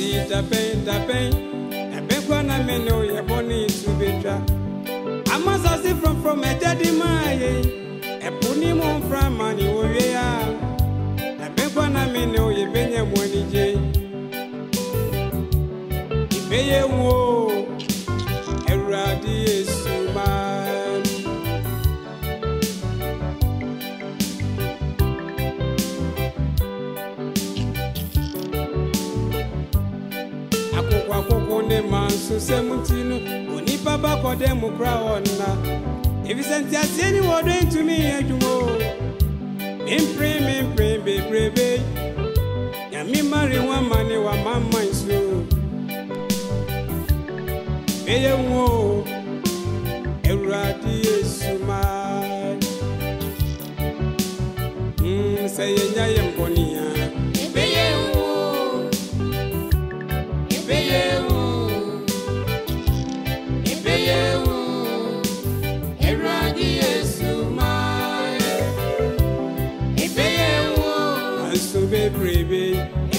Dapen, and Bequana Meno, your bonny to be trapped. I must ask it from a daddy, my a pony mon from money, where we are. And Bequana Meno, your Benya Money J. Ibeye wo, a radius man. Akokone manso semutino oni baba kodemu kra onna if you sent us any word into me ajumo imprim bebrebe ya mi mari one money wa mama isu beye wo eradi esuma say nya yembonia Baby,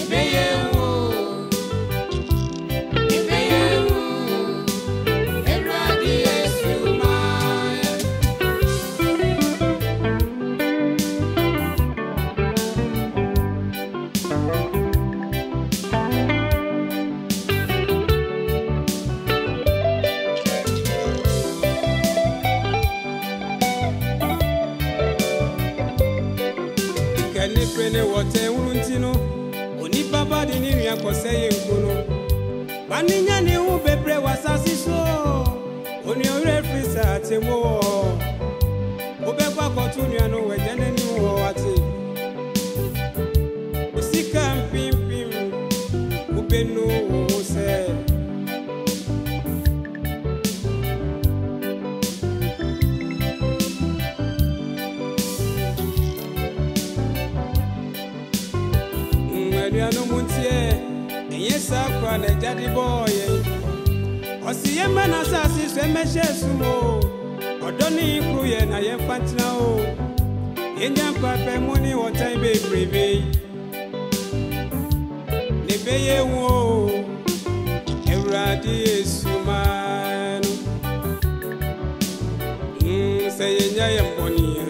Baba di ni yako seye nkuno Baninya ni ubebre wasasi so Oni ore frisa temo Ubekwa kotuni anu wejene ni uho wati Usika mpimpim Ubenu uhuse no muntie yesa kwa na jadi boy osiye mana sasi se meshe sumo odoni kru ye na ye fatina o yenya kwa pe muni wotan be brebe ne beye wo Ewradi esumanu se yenya ye monia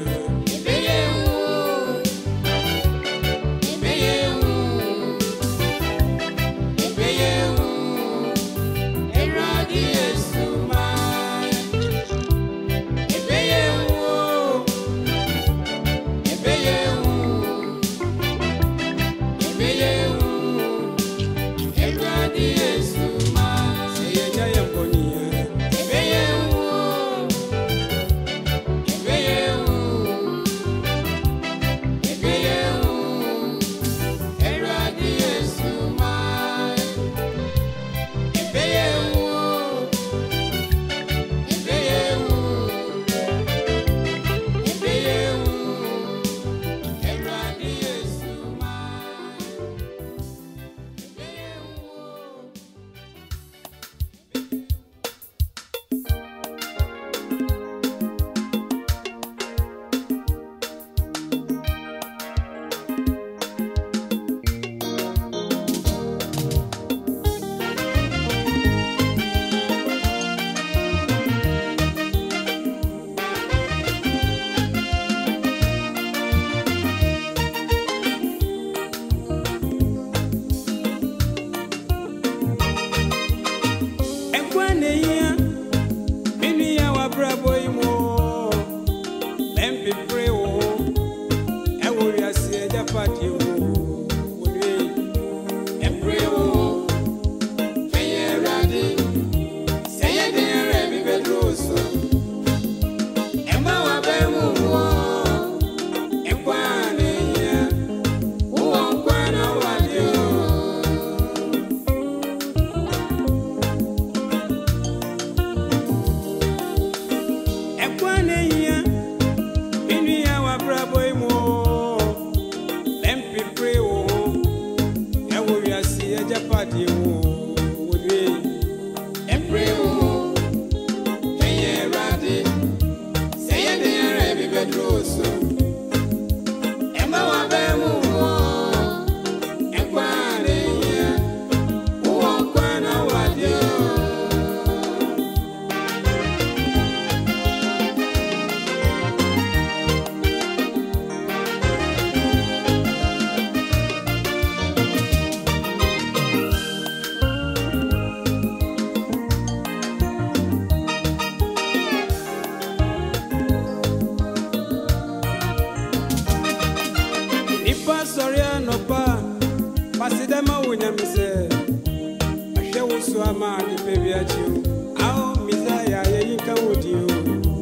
sorry no pa pasidema wonya mise ahwe wo so ama ni pebi achi ao misaya ye yinka wodi o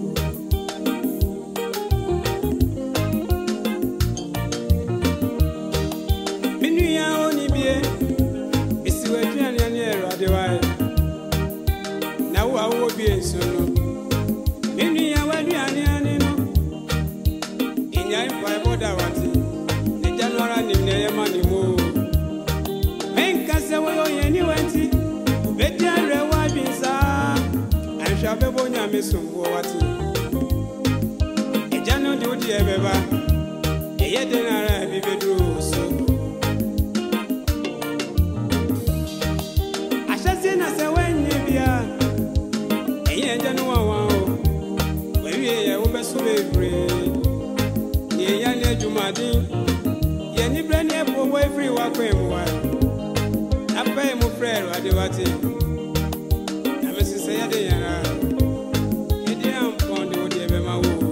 minu ya oni bie isiwe tuani ani erade wai na wo awo bie so no minu ya wadu ani ani no inya ifa boda wati ni januara ni ne yema ni mo menka se wo ye ni wanti beti are wa binsa ansha bebo nya mesumbo wati e janu di odi ebeba e yede nara bi bedru so ashase na se wenye bia e ye janu wa wa o we ye wo beso bebre ye ya ne jumadin ye ni bre ni ebo wo every wa kwem wa apai mu frere adewati na me sise ya de yara e de ampon de odi ebe ma wo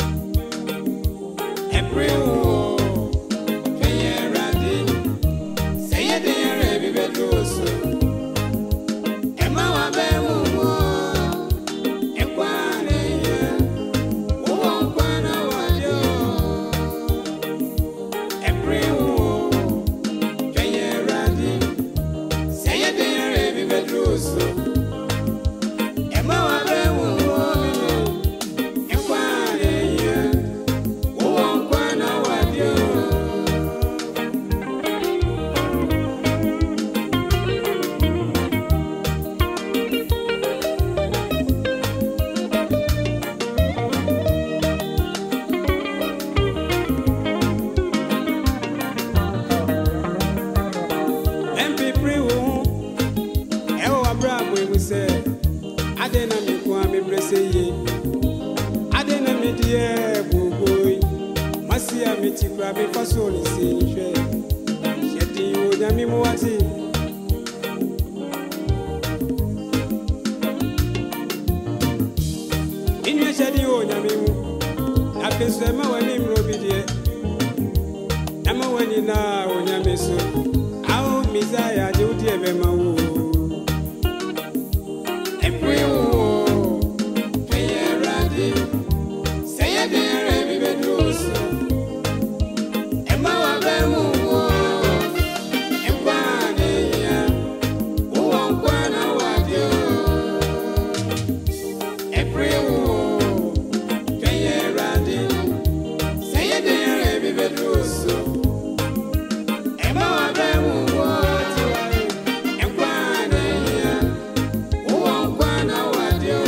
every wo ye radi say ye de yara bi bedoso e ma wa be mu wo e kwa ne ye wo kwa na wa yo every wo ye radi say ye de yara bi bedoso e ma wa be mu wo e kwa ne ye wo kwa na wa yo MP pre wo e wo abrabo e se ade na me ko am brese ye ade na me die bogoi masia me ti kra be faso ni se ni hwe yedi wo nyame mo wati inwe shedi wo nyame mu na peso ma wani mro bi die na ma wani na wo nyame so ao misaya de odi ebe ma wo every wo ye radi say ye de re bi bedoso e ma wa be mu wo e kwa ne ya wo kwa na wa dio every wo ye radi say ye de re bi bedoso e ma wa be mu wo e kwa ne ya wo kwa na wa dio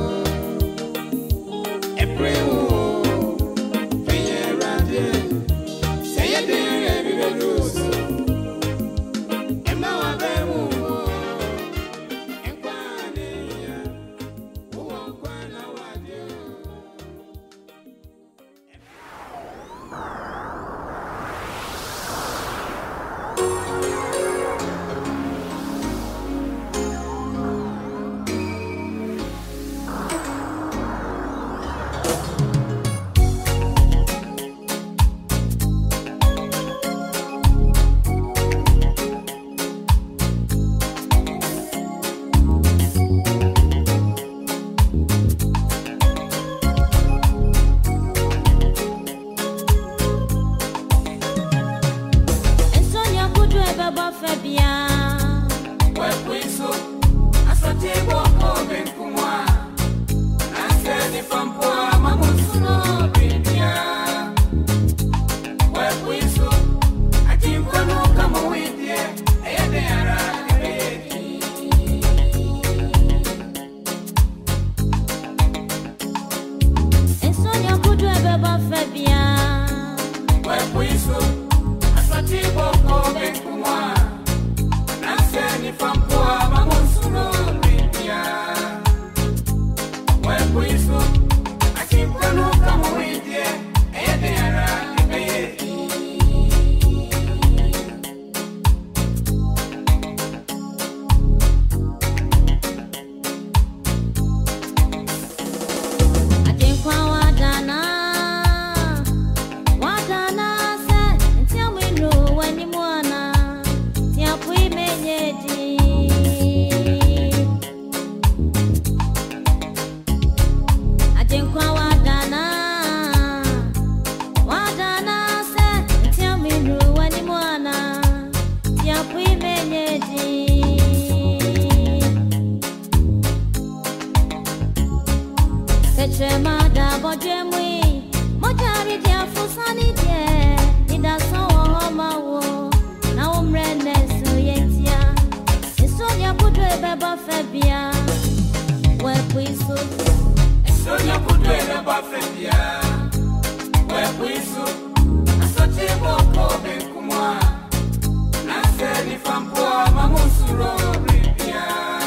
every wo ye radi say ye de re bi bedoso e ma wa be mu wo e kwa ne ya wo kwa na wa dio Ensonya kudu ebe ba febia We kwiso asante boko benkumwa ase ni fampo mamusuno bindia we kwiso atimkono kama widie ayede ara ebeki Ensonya kudu ebe ba febia we kwiso asante boko benkumwa Fabia. Where we so. Sonia could do a buffet. Where we so. I saw Timo Kobe Kumwa. Nasser if I'm poor, Mamusuro, Ripia.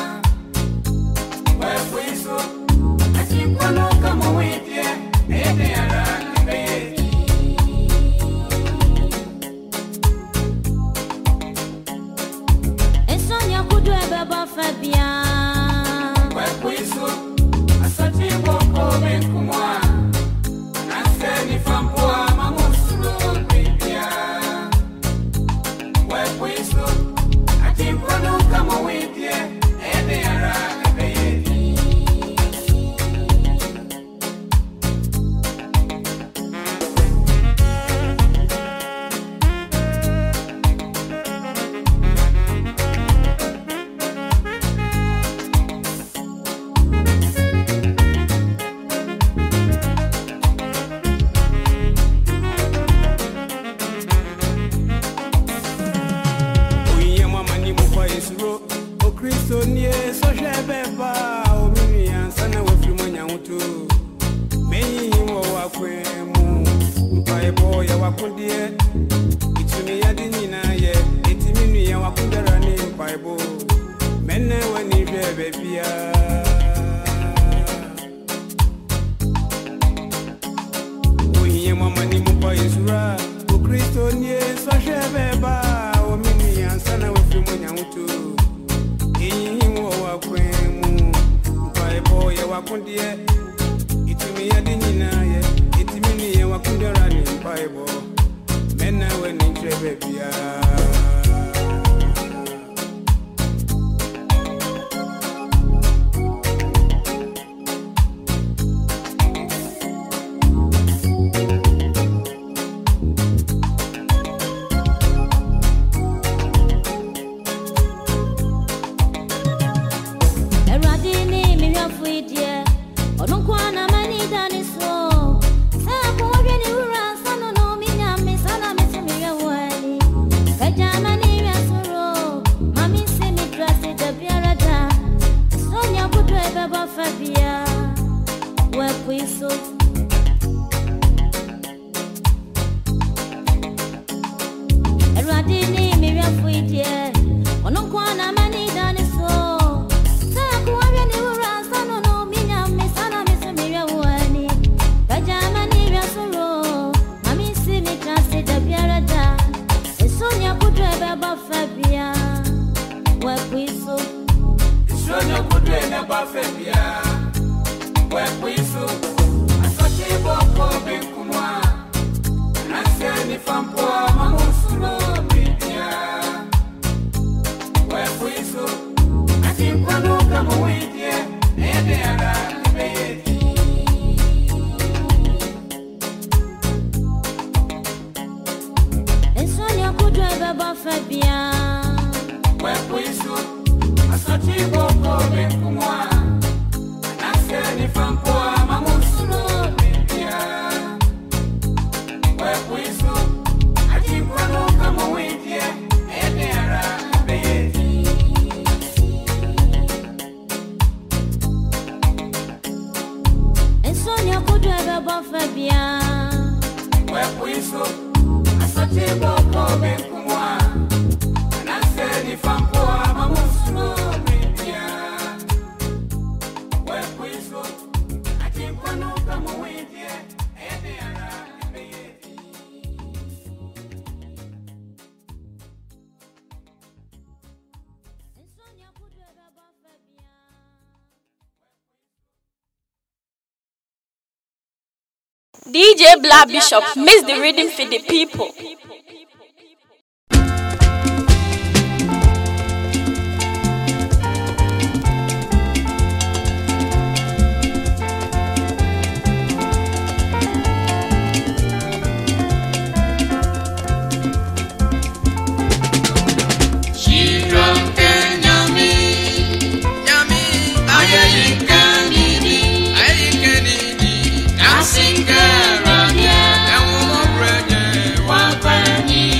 Where we so. I think one will come away, dear. They are baby. And Sonia could do a Fabia. Where we so. I saw Timo Kobe Kumwa. Nasser if I'm poor, Mamusuro, Ripia. Where we so. I think one will come away, dear. They are baby. DJ Black Bishop missed the reading for the people. Sing, girl, yeah, and we'll bring you one.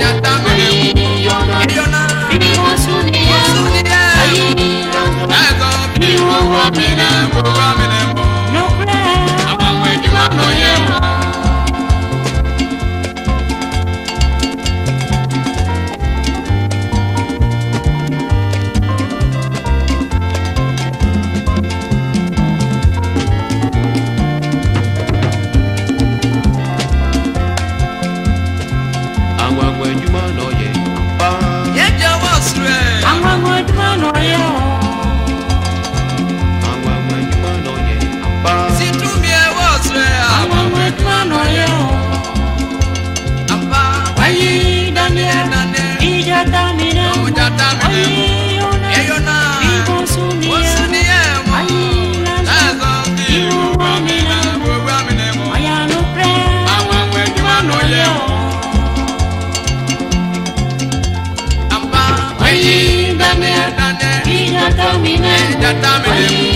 Tamine